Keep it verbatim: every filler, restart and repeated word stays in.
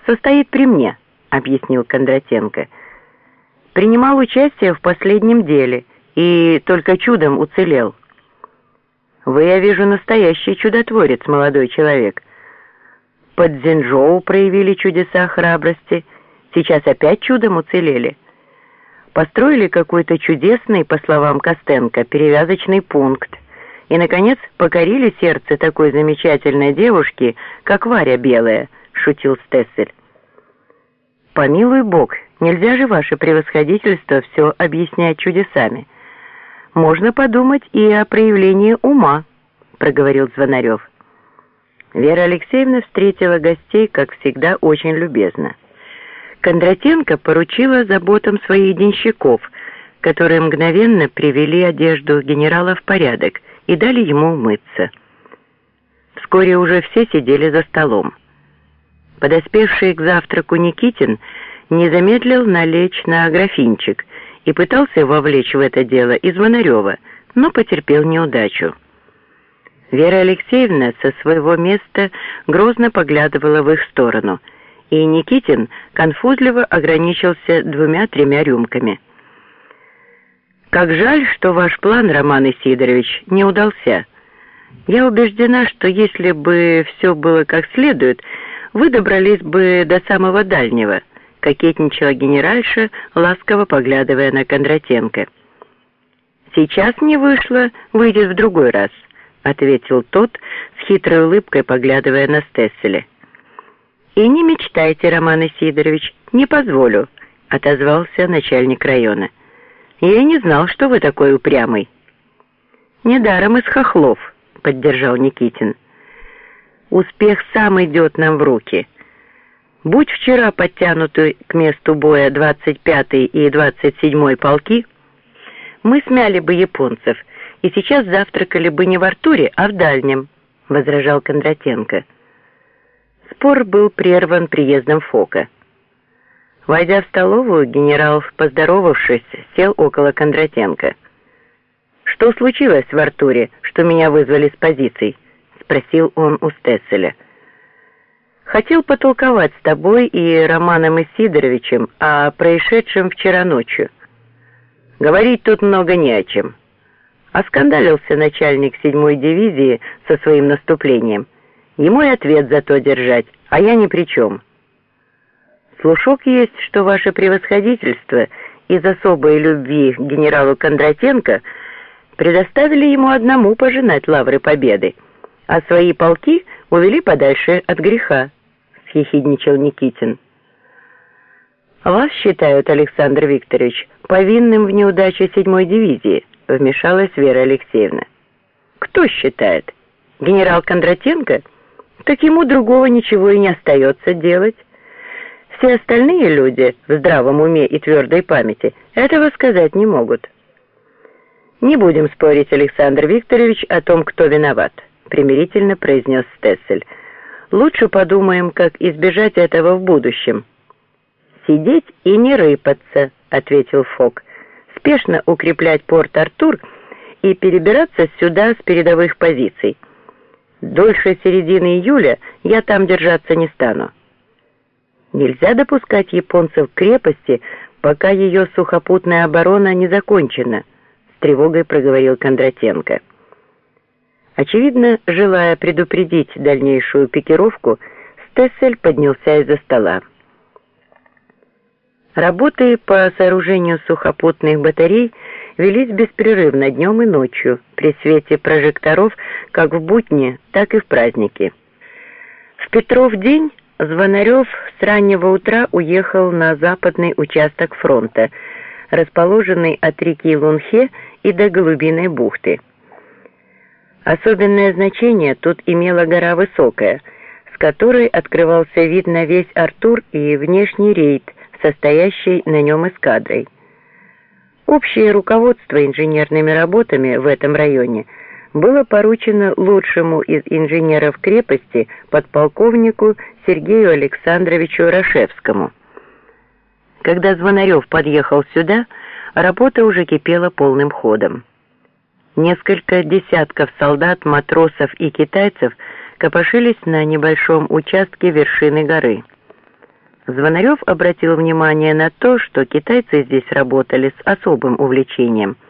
«Состоит при мне», — объяснил Кондратенко. «Принимал участие в последнем деле и только чудом уцелел». «Вы, я вижу, настоящий чудотворец, молодой человек. Под Зенжоу проявили чудеса храбрости, сейчас опять чудом уцелели. Построили какой-то чудесный, по словам Костенко, перевязочный пункт и, наконец, покорили сердце такой замечательной девушки, как Варя Белая», — шутил Стессель. «Помилуй Бог, нельзя же, ваше превосходительство, все объяснять чудесами. Можно подумать и о проявлении ума», — проговорил Звонарев. Вера Алексеевна встретила гостей, как всегда, очень любезно. Кондратенко поручила заботам своих денщиков, которые мгновенно привели одежду генерала в порядок и дали ему умыться. Вскоре уже все сидели за столом. Подоспевший к завтраку Никитин не замедлил налечь на графинчик и пытался вовлечь в это дело и Звонарева, но потерпел неудачу. Вера Алексеевна со своего места грозно поглядывала в их сторону, и Никитин конфузливо ограничился двумя-тремя рюмками. «Как жаль, что ваш план, Роман Исидорович, не удался. Я убеждена, что если бы все было как следует, вы добрались бы до самого дальнего», — кокетничала генеральша, ласково поглядывая на Кондратенко. «Сейчас не вышло, выйдет в другой раз», — ответил тот, с хитрой улыбкой поглядывая на Стесселя. «И не мечтайте, Роман Исидорович, не позволю», — отозвался начальник района. «Я и не знал, что вы такой упрямый». «Недаром из хохлов», — поддержал Никитин. «Успех сам идет нам в руки. Будь вчера подтянуты к месту боя двадцать пятый и двадцать седьмой полки, мы смяли бы японцев и сейчас завтракали бы не в Артуре, а в Дальнем», — возражал Кондратенко. Спор был прерван приездом Фока. Войдя в столовую, генерал, поздоровавшись, сел около Кондратенко. «Что случилось в Артуре, что меня вызвали с позиций?» — спросил он у Стесселя. «Хотел потолковать с тобой и Романом Исидоровичем о происшедшем вчера ночью. Говорить тут много не о чем. Оскандалился начальник седьмой дивизии со своим наступлением. Ему и ответ за то держать, а я ни при чем. Слушок есть, что ваше превосходительство из особой любви к генералу Кондратенко предоставили ему одному пожинать лавры победы, а свои полки увели подальше от греха», — съехидничал Никитин. «Вас считают, Александр Викторович, повинным в неудаче седьмой дивизии», — вмешалась Вера Алексеевна. «Кто считает? Генерал Кондратенко? Так ему другого ничего и не остается делать. Все остальные люди в здравом уме и твердой памяти этого сказать не могут». «Не будем спорить, Александр Викторович, о том, кто виноват», — примирительно произнес Стессель. «Лучше подумаем, как избежать этого в будущем». «Сидеть и не рыпаться», — ответил Фок. «Спешно укреплять Порт-Артур и перебираться сюда с передовых позиций. Дольше середины июля я там держаться не стану. Нельзя допускать японцев к крепости, пока ее сухопутная оборона не закончена», — с тревогой проговорил Кондратенко. Очевидно, желая предупредить дальнейшую пикировку, Стессель поднялся из-за стола. Работы по сооружению сухопутных батарей велись беспрерывно днем и ночью при свете прожекторов как в будни, так и в праздники. В Петров день Звонарев с раннего утра уехал на западный участок фронта, расположенный от реки Лунхе и до Голубиной бухты. Особенное значение тут имела гора Высокая, с которой открывался вид на весь Артур и внешний рейд, состоящий на нем эскадрой. Общее руководство инженерными работами в этом районе было поручено лучшему из инженеров крепости подполковнику Сергею Александровичу Рашевскому. Когда Звонарев подъехал сюда, работа уже кипела полным ходом. Несколько десятков солдат, матросов и китайцев копошились на небольшом участке вершины горы. Звонарев обратил внимание на то, что китайцы здесь работали с особым увлечением –